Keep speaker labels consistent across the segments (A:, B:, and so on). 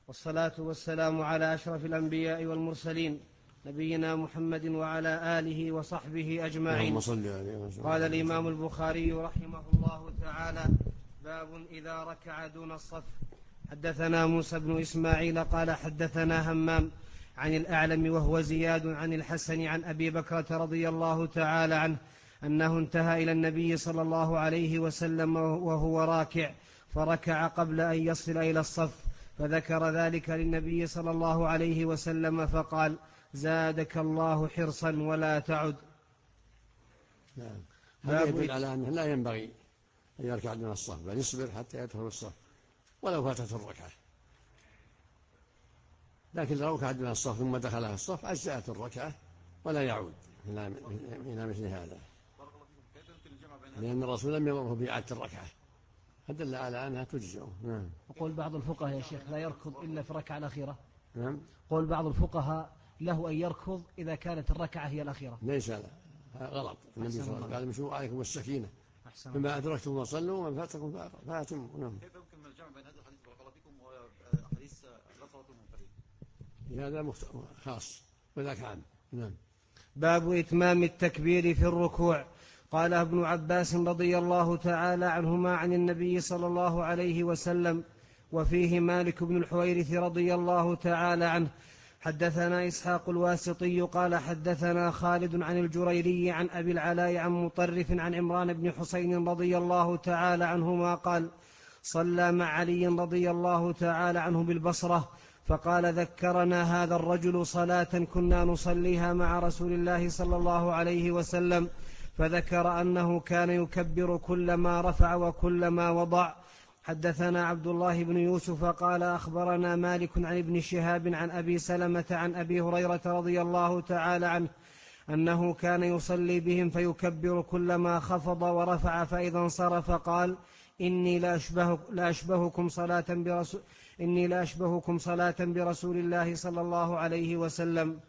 A: والصلاة والسلام على أشرف الأنبياء والمرسلين نبينا محمد وعلى آله وصحبه أجمعين. قال الإمام البخاري رحمه الله تعالى: باب إذا ركع دون الصف. حدثنا موسى بن إسماعيل قال حدثنا همام عن الأعلم وهو زياد عن الحسن عن أبي بكرة رضي الله تعالى عنه أنه انتهى إلى النبي صلى الله عليه وسلم وهو راكع فركع قبل أن يصل إلى الصف، فذكر ذلك للنبي صلى الله عليه وسلم فقال: زادك الله حرصا ولا تعد.
B: هذا يدل على أنه لا ينبغي أن يركع دون الصف، بل يصبر حتى يدخل الصف ولو فاتته الركعة. لكن لو ركع دون الصف ثم دخلها الصف أجزأت الركعة ولا يعود إلى مثل هذا، لأن الرسول لم يأمره بإعادة الركعة، فدل على أنها تجزئ.
A: وقول بعض الفقهاء يا شيخ لا يركض إلا في الركعة الأخيرة.
B: قول
A: بعض الفقهاء له أن يركض إذا كانت الركعة هي الأخيرة.
B: ليس لا، غلط. النبي صلى الله عليه وسلم قال: مشوا عليكم السكينة، فما أدركتم وصلوا ومن فاتكم فاتموا.
C: كيف يمكن الجمع بين هذا الحديث بارك الله فيكم وحديث لا صلاة المنفرد؟
B: هذا خاص وذاك عام.
A: باب إتمام التكبير في الركوع. قال ابن عباس رضي الله تعالى عنهما عن النبي صلى الله عليه وسلم، وفيه مالك بن الحويرث رضي الله تعالى عنه: حدثنا إسحاق الواسطي قال حدثنا خالد عن الجريري عن أبي العلاء عن مطرف عن عمران بن حسين رضي الله تعالى عنهما قال: صلى مع علي رضي الله تعالى عنه بالبصرة، فقال: ذكرنا هذا الرجل صلاة كنا نصليها مع رسول الله صلى الله عليه وسلم، فذكر أنه كان يكبر كلما رفع وكلما وضع. حدثنا عبد الله بن يوسف قال أخبرنا مالك عن ابن شهاب عن أبي سلمة عن أبي هريرة رضي الله تعالى عنه أنه كان يصلي بهم فيكبر كلما خفض ورفع، فإذا انصرف قال: إني لأشبهكم صلاة برسول الله صلى الله عليه وسلم.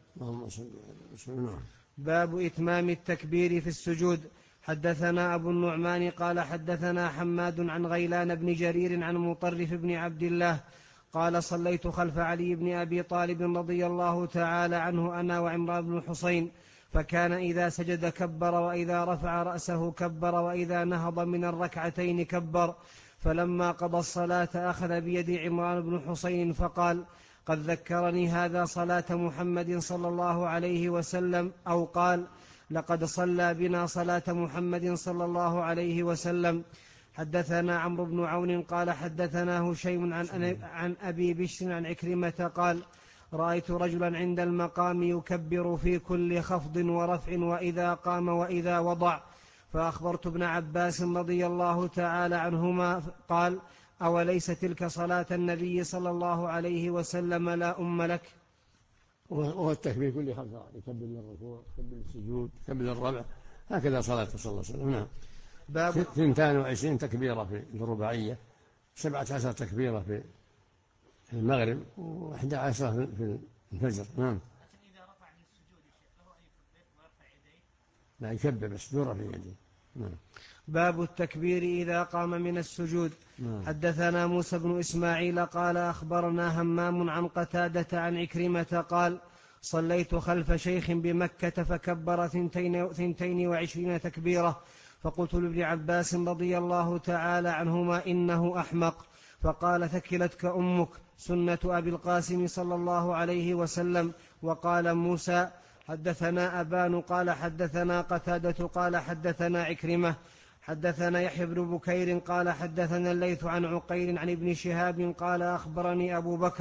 A: باب إتمام التكبير في السجود. حدثنا أبو النعمان قال حدثنا حماد عن غيلان بن جرير عن مطرف بن عبد الله قال: صليت خلف علي بن أبي طالب رضي الله تعالى عنه أنا وعمران بن حسين، فكان إذا سجد كبر، وإذا رفع رأسه كبر، وإذا نهض من الركعتين كبر. فلما قضى الصلاة أخذ بيد عمران بن حسين فقال: قد ذكرني هذا صلاة محمد صلى الله عليه وسلم، أو قال: لقد صلى بنا صلاة محمد صلى الله عليه وسلم. حدثنا عمرو بن عون قال حدثنا هشيم عن أبي بشر عن عكرمة قال: رأيت رجلا عند المقام يكبر في كل خفض ورفع وإذا قام وإذا وضع، فأخبرت ابن عباس رضي الله تعالى عنهما قال: أوليس تلك صلاة النبي صلى الله عليه وسلم لا أم لك؟
B: وهو التكبير كل خمسة، يكبر للركوع، يكبر للسجود، يكبر للربع، هكذا صلاة صلى الله عليه وسلم. نعم.
A: باب
B: 22 تكبيرة في الرباعية، 17 تكبيرة في المغرب، و11 في الفجر. نعم.
D: إذا رفع من السجود له أن يكبر ويرفع يديه؟
B: لا، يكبر بس دون رفع يديه. نعم.
A: باب التكبير إذا قام من السجود. حدثنا موسى بن إسماعيل قال أخبرنا همام عن قتادة عن عكرمة قال: صليت خلف شيخ بمكة فكبر 22 تكبيرة، فقلت لابن عباس رضي الله تعالى عنهما: إنه أحمق. فقال: ثكلتك أمك، سنة أبي القاسم صلى الله عليه وسلم. وقال موسى: حدثنا أبان قال حدثنا قتادة قال حدثنا عكرمة حدثنا يحيى بن بكير قال حدثنا الليث عن عقيل عن ابن شهاب قال أخبرني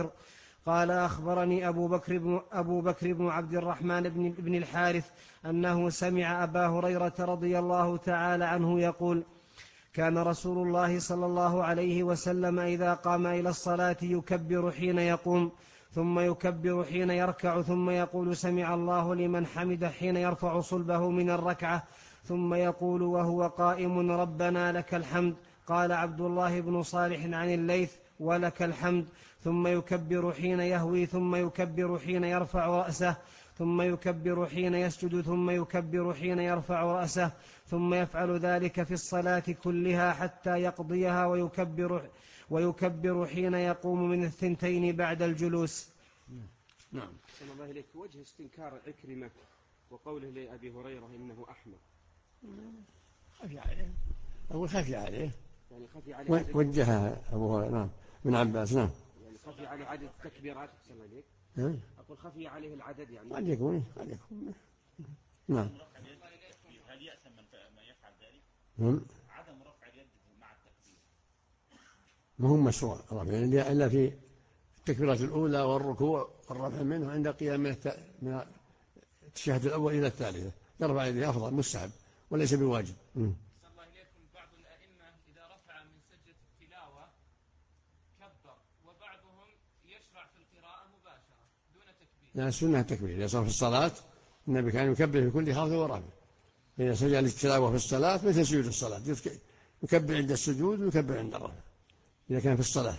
A: أبو بكر بن عبد الرحمن بن الحارث أنه سمع أبا هريرة رضي الله تعالى عنه يقول: كان رسول الله صلى الله عليه وسلم إذا قام إلى الصلاة يكبر حين يقوم، ثم يكبر حين يركع، ثم يقول: سمع الله لمن حمد حين يرفع صلبه من الركعة، ثم يقول وهو قائم: ربنا لك الحمد. قال عبد الله بن صالح عن الليث: ولك الحمد. ثم يكبر حين يهوي، ثم يكبر حين يرفع رأسه، ثم يكبر حين يسجد، ثم يكبر حين يرفع رأسه، ثم يفعل ذلك في الصلاة كلها حتى يقضيها، ويكبر حين يقوم من الثنتين بعد الجلوس.
B: نعم.
E: صلى الله عليك، وجه استنكار عكرمة وقوله لأبي هريرة إنه أحمق.
B: خفي عليه، أقول خفي عليه،
E: يعني خفي عليه
B: وجهها أبو هريرة. نعم. ابن عباس. نعم.
E: يعني خفي عليه عدد التكبيرات. صلى الله عليك. أقول خفي عليه العدد يعني.
B: قد يكون. نعم.
D: هل يأثم من يفعل ذلك؟ عدم رفع اليد مع التكبير
B: ما هو مشروع رفع اليد إلا في التكبيرة الأولى والركوع والرفع منه عند قيام من التشهد الأول إلى الثالثة، يرفع يده أفضل، مستحب وليس بواجب.
F: صلى الله إليكم، بعض الأئمة إذا رفع من سجدة التلاوة كبر، وبعضهم يشرع في القراءة مباشرة دون تكبير.
B: لا، السنة التكبير. إذا صار في الصلاة النبي كان يكبر في كل خافض ورافع. إذا سجد للتلاوة في الصلاة مثل سجود الصلاة، يكبر عند السجود ويكبر عند الرفع إذا كان في الصلاة.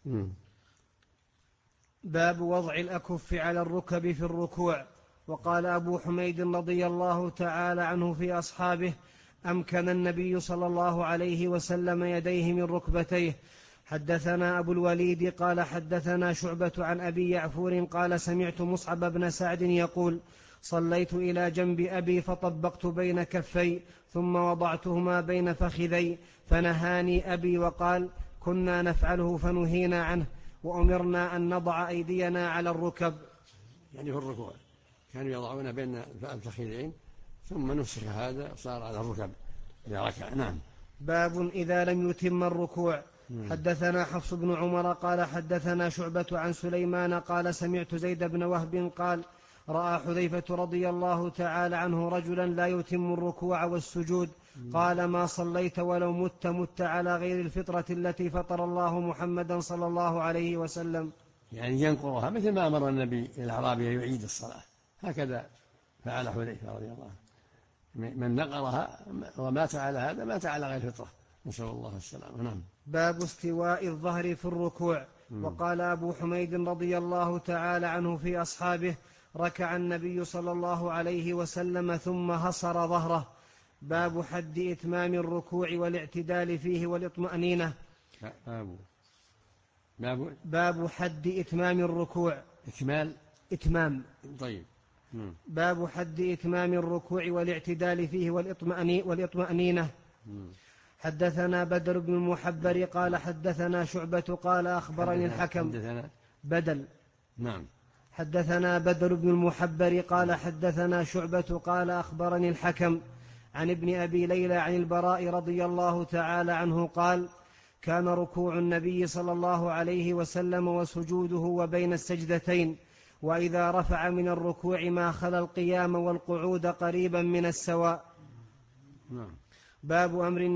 A: باب وضع الأكف على الركب في الركوع. وقال أبو حميد رضي الله تعالى عنه في أصحابه: أمكن النبي صلى الله عليه وسلم يديه من ركبتيه. حدثنا أبو الوليد قال حدثنا شعبة عن أبي يعفور قال سمعت مصعب بن سعد يقول: صليت إلى جنب أبي فطبقت بين كفي ثم وضعتهما بين فخذي، فنهاني أبي وقال: كنا نفعله فنهينا عنه، وأمرنا أن نضع أيدينا على الركب.
B: يعني في الركوع كانوا يضعون بين الفخذين، ثم نسخ هذا صار على الركب إذا ركع. نعم.
A: باب إذا لم يتم الركوع. حدثنا حفص بن عمر قال حدثنا شعبة عن سليمان قال سمعت زيد بن وهب قال: رأى حذيفة رضي الله تعالى عنه رجلا لا يتم الركوع والسجود، قال: ما صليت ولو مت على غير الفطرة التي فطر الله محمدا صلى الله عليه وسلم.
B: يعني ينقرها مثل ما أمر النبي الأعرابي يعيد الصلاة، هكذا فعل حذيفة رضي الله عنه. من نقرها ومات على هذا مات على غير الفطرة، نسأل الله السلامة. نعم.
A: باب استواء الظهر في الركوع. وقال أبو حميد رضي الله تعالى عنه في أصحابه: ركع النبي صلى الله عليه وسلم ثم هصر ظهره. باب حد إتمام الركوع والاعتدال فيه والإطمأنينة. باب حد إتمام الركوع. إتمام.
B: طيب.
A: باب حد إتمام الركوع والاعتدال فيه والإطمأنينة. حدثنا بدر بن المحبر قال حدثنا شعبة قال أخبرني الحكم. حدثنا بدر بن المحبر قال حدثنا شعبة قال أخبرني الحكم عن ابن أبي ليلى عن البراء رضي الله تعالى عنه قال: كان ركوع النبي صلى الله عليه وسلم وسجوده وبين السجدتين، وإذا رفع من الركوع ما خلا القيام والقعود قريبا من السواء. باب أمر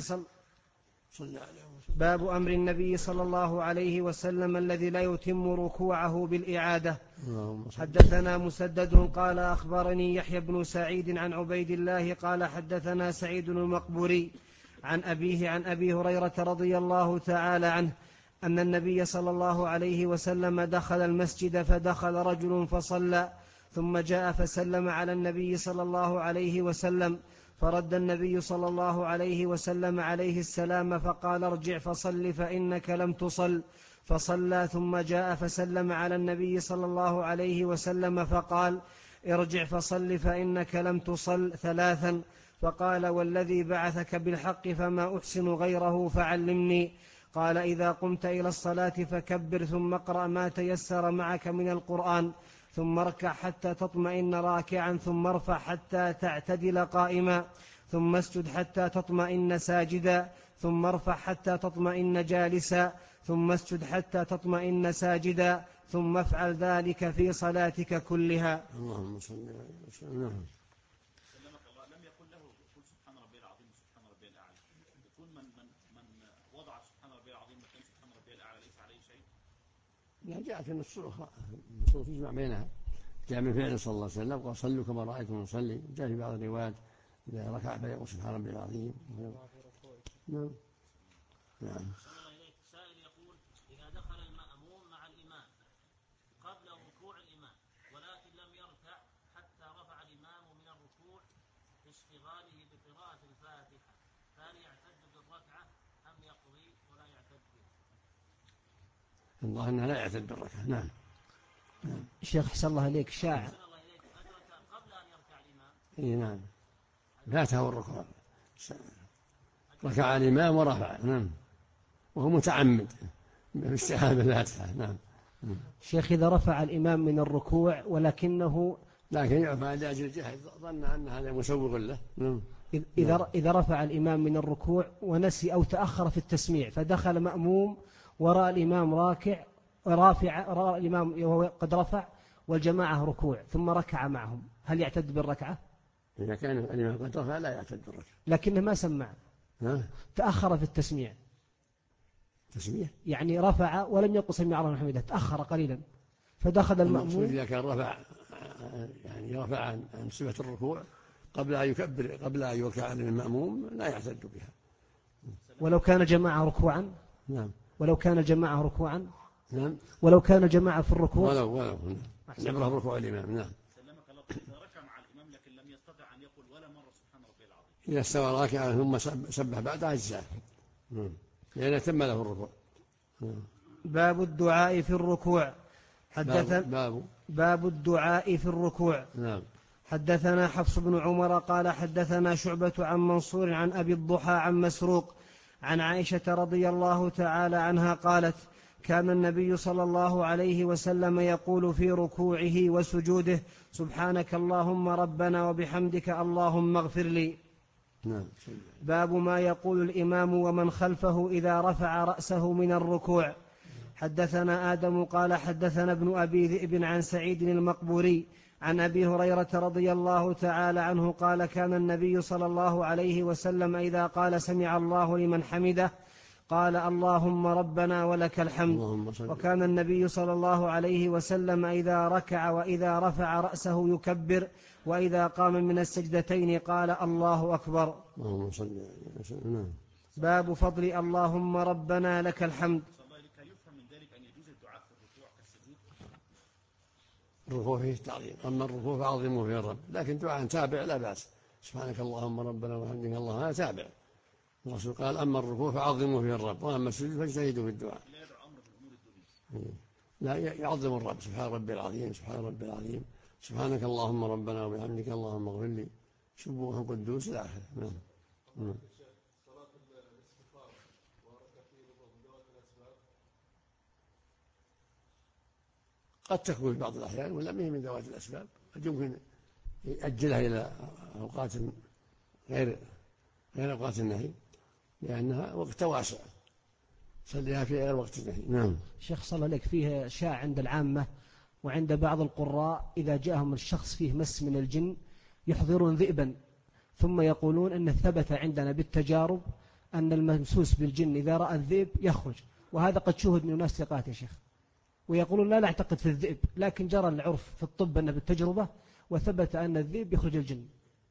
A: النبي صلى الله عليه وسلم الذي لا يتم ركوعه بالإعادة. حدثنا مسدد قال أخبرني يحيى بن سعيد عن عبيد الله قال حدثنا سعيد المقبوري عن أبيه عن أبي هريرة رضي الله تعالى عنه أن النبي صلى الله عليه وسلم دخل المسجد فدخل رجل فصلى، ثم جاء فسلم على النبي صلى الله عليه وسلم، فرد النبي صلى الله عليه وسلم عليه السلام فقال: ارجع فصل فإنك لم تصل، فصلى، ثم جاء فسلم على النبي صلى الله عليه وسلم فقال: ارجع فصل فإنك لم تصل 3، فقال: والذي بعثك بالحق فما أحسن غيره فعلمني. قال: إذا قمت إلى الصلاة فكبر، ثم اقرأ ما تيسر معك من القرآن، ثم اركع حتى تطمئن راكعا، ثم ارفع حتى تعتدل قائما، ثم اسجد حتى تطمئن ساجدا، ثم ارفع حتى تطمئن جالسا، ثم اسجد حتى تطمئن ساجدا، ثم افعل ذلك في صلاتك كلها.
B: اللهم صل على وسلم.
C: سلمك الله، لم يقل له قل سبحان ربي العظيم وسبحان ربي الأعلى، يكون من وضع سبحان ربي العظيم مكان سبحان ربي الأعلى ليس عليه شيء.
B: لا، جاءت النصوص تجمع بينها، جاء من فعل صلى الله عليه وسلم قال: صلوا كما رأيتم نصلي. جاء في بعض الروايات إذا ركع فيقول سبحان ربي العظيم. نعم.
D: سائل يقول: إذا دخل المأموم مع الإمام قبل ركوع الإمام ولكن لم يركع حتى رفع الإمام من الركوع باشتغاله بقراءة الفاتحة، فهل يعتد بالركعة أم يقضي ولا يعتد بها؟
B: الله أنها لا يعتد بالركعة. نعم.
A: شيخ حسن الله عليك شاع
D: قبل أن يركع الإمام.
B: إيه نعم، فاته الركوع، ركع الإمام ورفع. نعم، وهو متعمد باستحالة الفاتحة. نعم.
A: شيخ إذا رفع الإمام من الركوع ولكنه
B: لكن يعفى لأجل الجهل، ظن أن هذا مسوغ له. نعم.
A: إذا رفع الإمام من الركوع ونسي أو تأخر في التسميع فدخل مأموم وراء الإمام رأى الإمام وهو قد رفع والجماعة ركوع ثم ركع معهم، هل يعتد بالركعة؟
B: إذا كان الإمام قد رفع لا يعتد بالركعة،
A: لكنه ما سمع، تأخر في التسميع.
B: تسميع
A: يعني رفع ولم يقل سمع الله لمن حمده، تأخر قليلا فدخل المأموم.
B: إذا كان رفع يعني رفع عن صفة الركوع قبل أن يكبر، قبل أن يركع المأموم لا يعتد بها.
A: ولو كان جماعة ركوعا.
B: نعم.
A: ولو كان الجماعة ركوعا.
B: نعم.
A: ولو كان الجماعة في الركوع.
B: ولو يبرأ ركوع الإمام. نعم.
C: سلمك الله. إذا ركع مع الإمام لكن لم يستطع أن يقول ولا مرة سبحان ربي العظيم،
B: إذا استوى راكعا ثم سبح بعد أجزاء، لأن تم له الركوع.
A: باب الدعاء في الركوع. باب الدعاء في الركوع.
B: نعم.
A: حدثنا حفص بن عمر قال حدثنا شعبة عن منصور عن أبي الضحى عن مسروق عن عائشة رضي الله تعالى عنها قالت كان النبي صلى الله عليه وسلم يقول في ركوعه وسجوده سبحانك اللهم ربنا وبحمدك اللهم اغفر لي.
B: نعم.
A: باب ما يقول الإمام ومن خلفه إذا رفع رأسه من الركوع. حدثنا آدم قال حدثنا ابن أبي ذئب عن سعيد المقبوري عن أبي هريرة رضي الله تعالى عنه قال كان النبي صلى الله عليه وسلم إذا قال سمع الله لمن حمده قال اللهم ربنا ولك الحمد. وكان النبي صلى الله عليه وسلم إذا ركع وإذا رفع رأسه يكبر وإذا قام من السجدتين قال الله أكبر. باب فضل اللهم ربنا لك الحمد.
B: الركوع فيه تعظيم، أما الركوع فعظموا فيه الرب، لكن دعاء تابع لا بأس، سبحانك اللهم ربنا وبحمدك اللهم، هذا تابع. الرسول قال أما الركوع فعظموا فيه الرب، وأما السجود فاجتهدوا في الدعاء. لا يعظم الرب، سبحان ربي العظيم سبحان ربي العظيم سبحانك اللهم ربنا وبحمدك اللهم اغفر لي سبوح قدوس إلى آخره. نعم. قد تكون في بعض الأحيان ولا هي من ذوات الأسباب، قد يمكن يأجلها إلى أوقات غير أوقات النهي لأنها وقت واسع، صليها في غير وقت النهي. نعم.
A: شيخ صلى الله عليك فيه شاع عند العامة وعند بعض القراء إذا جاءهم الشخص فيه مس من الجن يحضرون ذئبا ثم يقولون أن ثبت عندنا بالتجارب أن الممسوس بالجن إذا رأى الذئب يخرج، وهذا قد شوهد من الناس ثقات يا شيخ، ويقولون لا نعتقد في الذئب، لكن جرى العرف في الطب أنه بالتجربة وثبت أن الذئب يخرج الجن،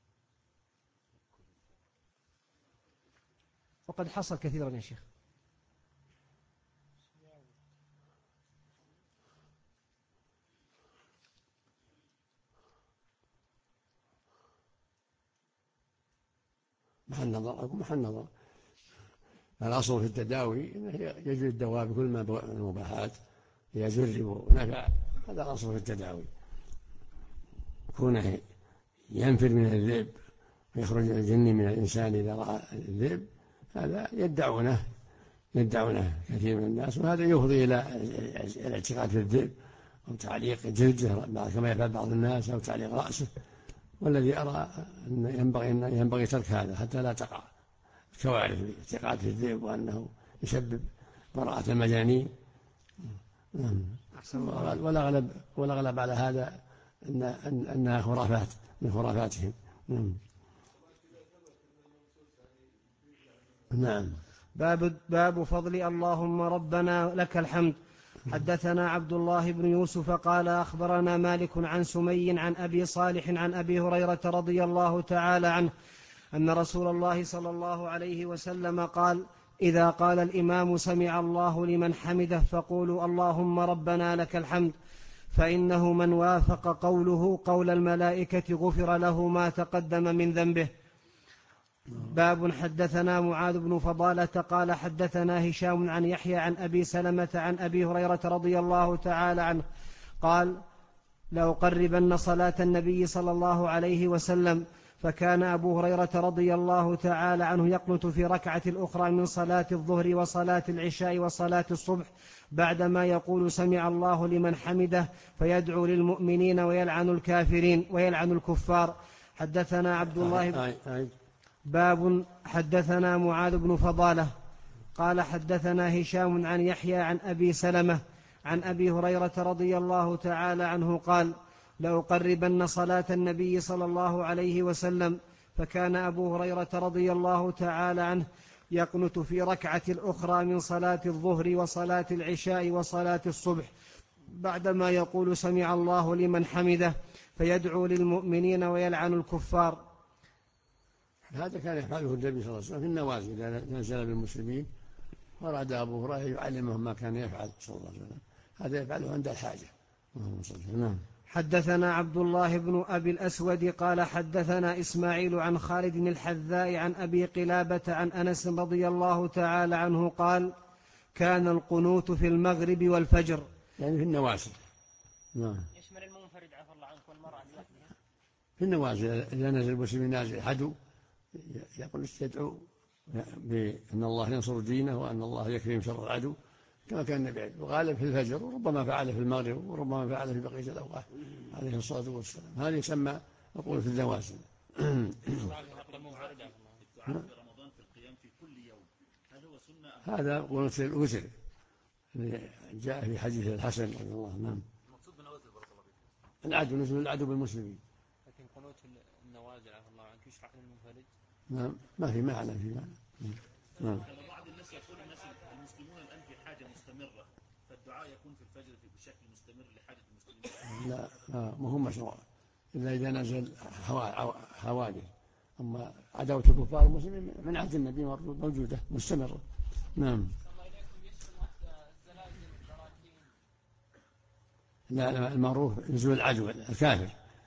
A: وقد حصل كثيرا يا شيخ.
B: محل نظر. الأصل في التداوي أنه يجري الدواء بكل ما المباحات يجرب نفع، هذا الأصل في التداوي. كونه ينفر من الذئب ويخرج الجن من الإنسان إذا رأى الذئب، هذا يدعونه كثير من الناس، وهذا يفضي إلى الاعتقاد في الذئب أو تعليق جلده كما يفعل بعض الناس أو تعليق رأسه، والذي أرى أن ينبغي ترك هذا حتى لا تقع كوارث الاعتقاد في الذئب وأنه يسبب براءة المجانين. والأغلب على هذا أنها خرافات من خرافاتهم. نعم.
A: باب فضل اللهم ربنا لك الحمد. حدثنا عبد الله بن يوسف قال أخبرنا مالك عن سمي عن أبي صالح عن أبي هريرة رضي الله تعالى عنه أن رسول الله صلى الله عليه وسلم قال إذا قال الإمام سمع الله لمن حمده فقولوا اللهم ربنا لك الحمد، فإنه من وافق قوله قول الملائكة غفر له ما تقدم من ذنبه. باب حدثنا معاذ بن فضالة قال حدثنا هشام عن يحيى عن أبي سلمة عن أبي هريرة رضي الله تعالى عنه قال لأقربن صلاة النبي صلى الله عليه وسلم، فكان أبو هريرة رضي الله تعالى عنه يقنت في ركعة الأخرى من صلاة الظهر وصلاة العشاء وصلاة الصبح بعدما يقول سمع الله لمن حمده، فيدعو للمؤمنين ويلعن الكافرين ويلعن الكفار. حدثنا عبد الله باب حدثنا معاذ بن فضالة قال حدثنا هشام عن يحيى عن أبي سلمة عن أبي هريرة رضي الله تعالى عنه قال لأقربن صلاة النبي صلى الله عليه وسلم، فكان أبو هريرة رضي الله تعالى عنه يقنت في ركعة الأخرى من صلاة الظهر وصلاة العشاء وصلاة الصبح بعدما يقول سمع الله لمن حمده، فيدعو للمؤمنين ويلعن الكفار.
B: هذا كان يفعله النبي صلى الله عليه وسلم في النوازل إذا نزل بالمسلمين، وأراد أبو هريرة يعلمهم ما كان يفعل صلى الله عليه وسلم، هذا يفعله عند الحاجة. نعم.
A: حدثنا عبد الله بن أبي الأسود قال حدثنا إسماعيل عن خالد الحذاء عن أبي قلابة عن أنس رضي الله تعالى عنه قال كان القنوت في المغرب والفجر،
B: يعني في النوازل. نعم.
D: يشمل المنفرد عفى الله عنك والمرأة لوحدها
B: في النوازل إذا نزل المسلمين نازل عدو يقول يدعو بأن الله ينصر دينه وأن الله يكفيهم شر العدو كما كان النبي وغالب في الفجر، وربما فعل في المغرب وربما فعل في بقية الأوقات عليه الصلاة والسلام. هذا يسمى نقول في النوازل. هذا قنوت الوتر جاء في حديث الحسن رضي الله عنه.
G: المقصود بالنوازل بارك الله فيك
B: العدو نزل العدو بالمسلمين،
G: لكن قنوت النوازل عفى الله عنك يشرع للمنفرد.
B: نعم ما في معنى في معنى. نعم.
C: بعض الناس يقول الناس المسلمون الآن في حاجة مستمرة، فالدعاء يكون في الفجر بشكل مستمر لحاجة المسلمين.
B: لا ما هو مشروع إلا إذا نزل حوادث، أما عداوة الكفار المسلمين من عهد النبي موجودة مستمرة. نعم. لا المعروف نزول العدو الكافر.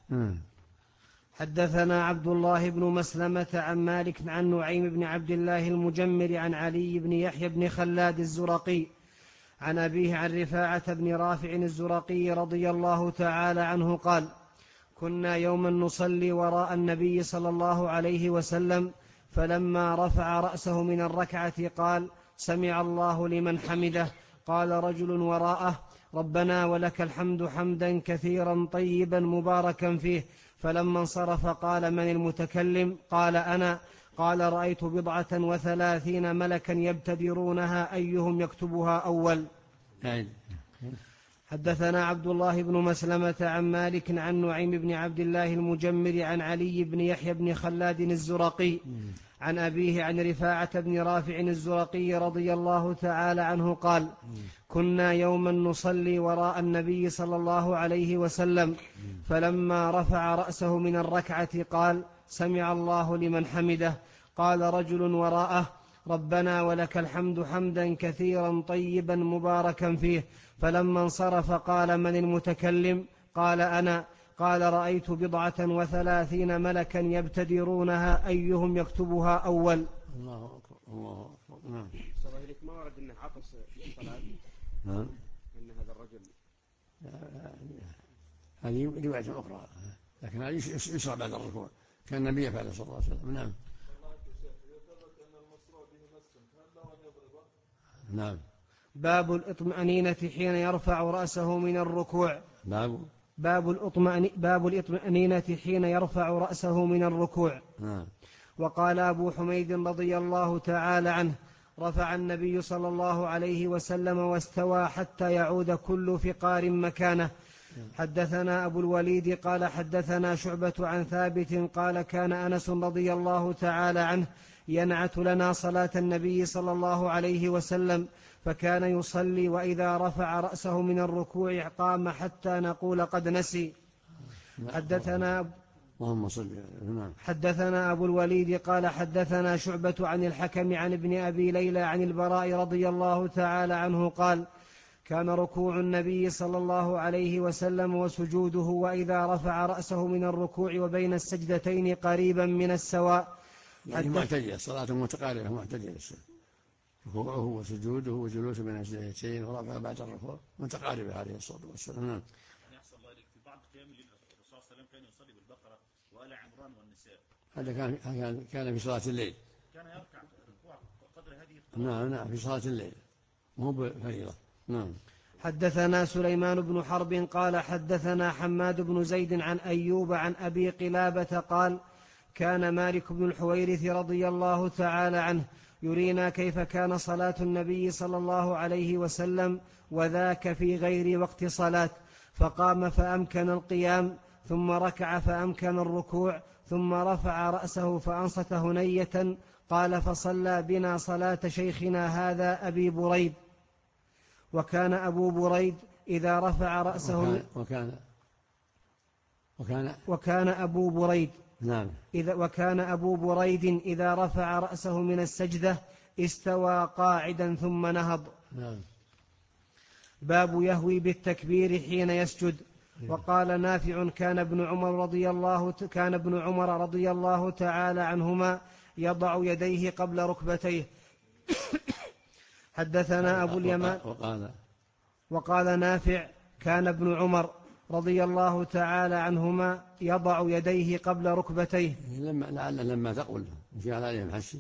A: حدثنا عبد الله بن مسلمة عن مالك عن نعيم بن عبد الله المجمر عن علي بن يحيى بن خلاد الزرقي عن أبيه عن رفاعة بن رافع الزرقي رضي الله تعالى عنه قال كنا يوما نصلي وراء النبي صلى الله عليه وسلم، فلما رفع رأسه من الركعة قال سمع الله لمن حمده، قال رجل وراءه ربنا ولك الحمد حمدا كثيرا طيبا مباركا فيه، فلما انصرف قال من المتكلم؟ قال أنا. قال رأيت 37 ملكا يبتدرونها أيهم يكتبها أول. حدثنا عبد الله بن مسلمة عن مالك عن نعيم بن عبد الله المجمر عن علي بن يحيى بن خلاد الزرقي عن أبيه عن رفاعة بن رافع الزرقي رضي الله تعالى عنه قال كنا يوما نصلي وراء النبي صلى الله عليه وسلم، فلما رفع رأسه من الركعة قال سمع الله لمن حمده، قال رجل وراءه ربنا ولك الحمد حمدا كثيرا طيبا مباركا فيه، فلما انصرف قال من المتكلم؟ قال أنا. قال رأيت 37 ملكا يبتدرونها أيهم يكتبها أول.
B: الله أكبر الله أكبر. نعم.
E: ما ورد أنه عطس في الصلاة؟
B: نعم.
E: أن هذا الرجل
B: هذه رواية أخرى، لكن هذه يشرع بعد الركوع كان النبي يفعل صلى الله عليه وسلم. نعم. نعم.
A: باب الإطمأنينة حين يرفع رأسه من الركوع. باب الإطمأنينة حين يرفع رأسه من الركوع. وقال أبو حميد رضي الله تعالى عنه رفع النبي صلى الله عليه وسلم واستوى حتى يعود كل فقار مكانه. حدثنا أبو الوليد قال حدثنا شعبة عن ثابت قال كان أنس رضي الله تعالى عنه ينعت لنا صلاة النبي صلى الله عليه وسلم، فكان يصلي وإذا رفع رأسه من الركوع قام حتى نقول قد نسي. حدثنا أبو الوليد قال حدثنا شعبة عن الحكم عن ابن أبي ليلى عن البراء رضي الله تعالى عنه قال كان ركوع النبي صلى الله عليه وسلم وسجوده وإذا رفع رأسه من الركوع وبين السجدتين قريبا من السواء،
B: يعني معتدلة، صلاة متقاربة معتدلة، ركوعه وسجوده وجلوسه بين السجدتين ورفعه بعد الركوع متقاربة عليه الصلاة والسلام.
C: يعني أحسن الله إليك، في بعض قيام الليل الرسول صلى الله عليه وسلم كان يصلي بالبقرة وآل عمران والنساء.
B: هذا كان في صلاة الليل،
C: كان يركع ركوع قدر هذه
B: القراءة. نعم في صلاة الليل مو بفريضة. نعم.
A: حدثنا سليمان بن حرب قال حدثنا حماد بن زيد عن أيوب عن أبي قلابة قال كان مالك بن الحويرث رضي الله تعالى عنه يرينا كيف كان صلاة النبي صلى الله عليه وسلم وذاك في غير وقت صلاة، فقام فأمكن القيام، ثم ركع فأمكن الركوع، ثم رفع رأسه فأنصت هنية. قال فصلى بنا صلاة شيخنا هذا أبي بريد. وكان أبو بريد إذا رفع رأسه وكان أبو بريد
B: نعم.
A: وكان أبو بريد إذا رفع رأسه من السجدة استوى قاعدا ثم نهض.
B: نعم.
A: باب يهوي بالتكبير حين يسجد. وقال نافع كان ابن عمر رضي الله تعالى عنهما يضع يديه قبل ركبتيه. حدثنا أبو اليمان. وقال نافع كان ابن عمر رضي الله تعالى عنهما يضع يديه قبل ركبتيه.
B: لما تقول في عليهم حشي.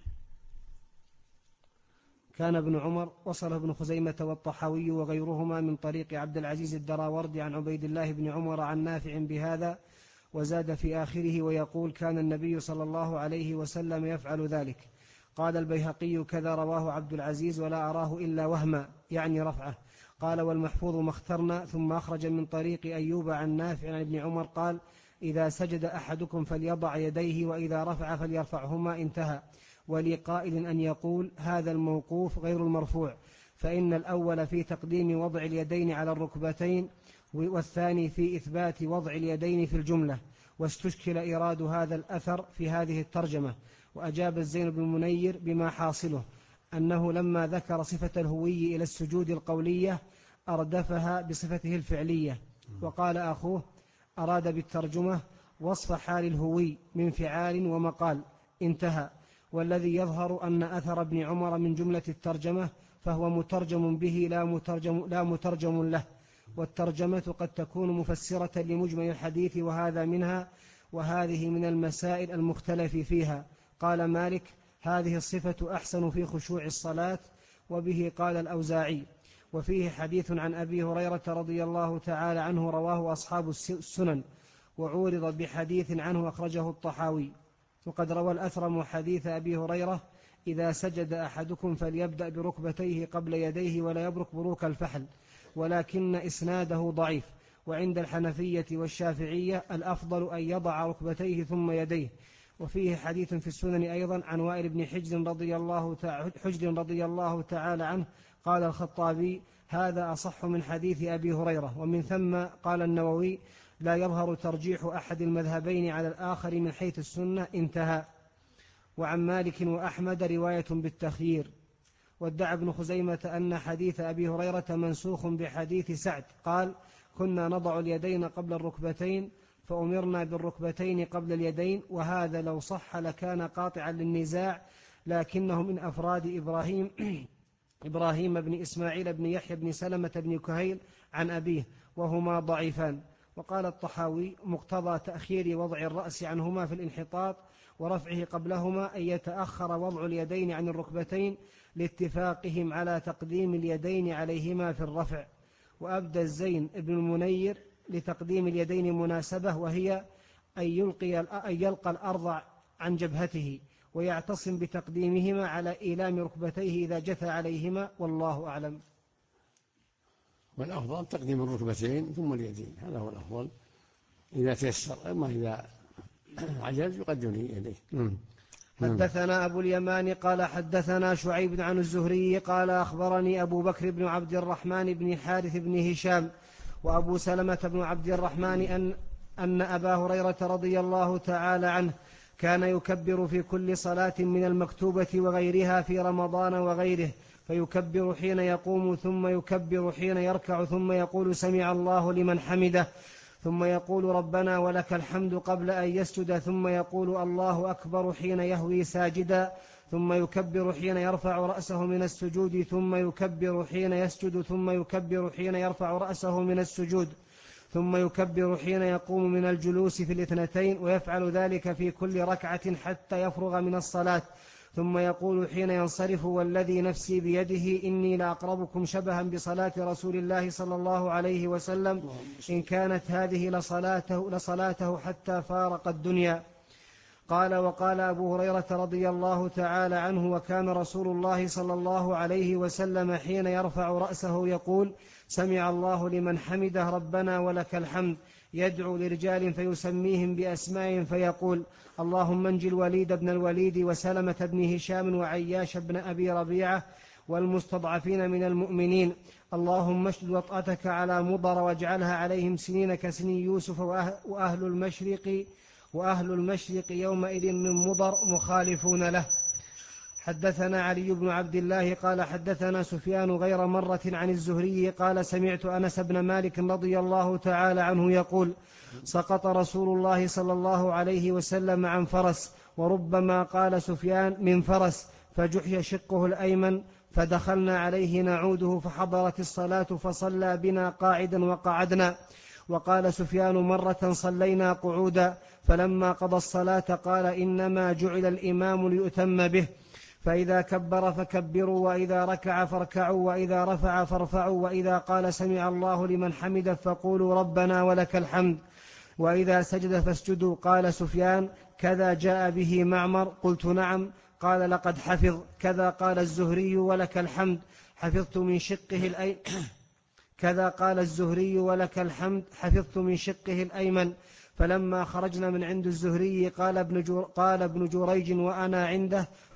A: كان ابن عمر وصله ابن خزيمة والطحاوي وغيرهما من طريق عبد العزيز الدراوردي عن عبيد الله بن عمر عن نافع بهذا، وزاد في آخره ويقول كان النبي صلى الله عليه وسلم يفعل ذلك. قال البيهقي كذا رواه عبد العزيز ولا أراه إلا وهما يعني رفعه. قال والمحفوظ ما اخترنا. ثم أخرج من طريق أيوب عن نافع عن ابن عمر قال إذا سجد أحدكم فليضع يديه وإذا رفع فليرفعهما انتهى. ولقائل أن يقول هذا الموقوف غير المرفوع، فإن الأول في تقديم وضع اليدين على الركبتين، والثاني في إثبات وضع اليدين في الجملة. واستشكل إيراد هذا الأثر في هذه الترجمة. وأجاب الزين بن المنير بما حاصله أنه لما ذكر صفة الهوي إلى السجود القولية أردفها بصفته الفعلية. وقال أخوه أراد بالترجمة وصف حال الهوي من فعال ومقال انتهى. والذي يظهر أن أثر ابن عمر من جملة الترجمة، فهو مترجم به لا مترجم له. والترجمة قد تكون مفسرة لمجمل الحديث وهذا منها، وهذه من المسائل المختلف فيها. قال مالك هذه الصفة أحسن في خشوع الصلاة، وبه قال الأوزاعي. وفيه حديث عن أبي هريرة رضي الله تعالى عنه رواه أصحاب السنن، وعورض بحديث عنه أخرجه الطحاوي. وقد روى الأثرم حديث أبي هريرة إذا سجد أحدكم فليبدأ بركبتيه قبل يديه ولا يبرك بروك الفحل، ولكن إسناده ضعيف. وعند الحنفية والشافعية الأفضل أن يضع ركبتيه ثم يديه. وفيه حديث في السنن أيضا عن وائل بن حجر رضي الله تعالى عنه قال الخطابي هذا أصح من حديث أبي هريرة. ومن ثم قال النووي لا يظهر ترجيح أحد المذهبين على الآخر من حيث السنة انتهى. وعن مالك وأحمد رواية بالتخيير. وادعى ابن خزيمة أن حديث أبي هريرة منسوخ بحديث سعد قال كنا نضع اليدين قبل الركبتين فأمرنا بالركبتين قبل اليدين، وهذا لو صح لكان قاطعا للنزاع، لكنه من أفراد إبراهيم بن إسماعيل بن يحيى بن سلمة بن كهيل عن أبيه، وهما ضعيفان. وقال الطحاوي مقتضى تأخير وضع الرأس عنهما في الانحطاط ورفعه قبلهما أن يتأخر وضع اليدين عن الركبتين لاتفاقهم على تقديم اليدين عليهما في الرفع. وأبدى الزين ابن المنير لتقديم اليدين مناسبة، وهي أن يلقى الأرض عن جبهته ويعتصم بتقديمهما على إيلام ركبتيه إذا جثى عليهما، والله أعلم.
B: والأفضل تقديم الركبتين ثم اليدين، هذا هو الأفضل إذا تيسر. أما إذا عجز يقدم يديه.
A: حدثنا أبو اليمان قال حدثنا شعيب عن الزهري قال أخبرني أبو بكر بن عبد الرحمن بن حارث بن هشام وأبو سلمة بن عبد الرحمن أن أبا هريرة رضي الله تعالى عنه كان يكبر في كل صلاة من المكتوبة وغيرها في رمضان وغيره، فيكبر حين يقوم ثم يكبر حين يركع ثم يقول سمع الله لمن حمده، ثم يقول ربنا ولك الحمد قبل أن يسجد، ثم يقول الله أكبر حين يهوي ساجدا، ثم يكبر حين يرفع رأسه من السجود، ثم يكبر حين يسجد، ثم يكبر حين يرفع رأسه من السجود، ثم يكبر حين يقوم من الجلوس في الاثنتين، ويفعل ذلك في كل ركعة حتى يفرغ من الصلاة. ثم يقول حين ينصرف والذي نفسي بيده إني لأقربكم شبها بصلاة رسول الله صلى الله عليه وسلم إن كانت هذه لصلاته حتى فارق الدنيا. قال وقال أبو هريرة رضي الله تعالى عنه وكان رسول الله صلى الله عليه وسلم حين يرفع رأسه يقول سمع الله لمن حمده ربنا ولك الحمد، يدعو لرجال فيسميهم بأسماء فيقول اللهم انجِ الوليد بن الوليد وسلمة بن هشام وعياش بن أبي ربيعة والمستضعفين من المؤمنين، اللهم اشدد وطأتك على مضر واجعلها عليهم سنين كسني يوسف، وأهل المشرق يومئذ من مضر مخالفون له. حدثنا علي بن عبد الله قال حدثنا سفيان غير مرة عن الزهري قال سمعت أنس بن مالك رضي الله تعالى عنه يقول سقط رسول الله صلى الله عليه وسلم عن فرس، وربما قال سفيان من فرس، فجحي شقه الأيمن، فدخلنا عليه نعوده فحضرت الصلاة فصلى بنا قاعدا وقعدنا. وقال سفيان مرة صلينا قعودا، فلما قضى الصلاة قال إنما جعل الإمام ليؤتم به، فإذا كبر فكبروا، وإذا ركع فاركعوا، وإذا رفع فارفعوا، وإذا قال سمع الله لمن حمده فقولوا ربنا ولك الحمد، وإذا سجد فاسجدوا. قال سفيان كذا جاء به معمر، قلت نعم. قال لقد حفظ كذا. قال الزهري ولك الحمد حفظت من شقه الأيمن كذا. قال الزهري ولك الحمد حفظت من شقه الأيمن. فلما خرجنا من عند الزهري قال ابن جريج وأنا عنده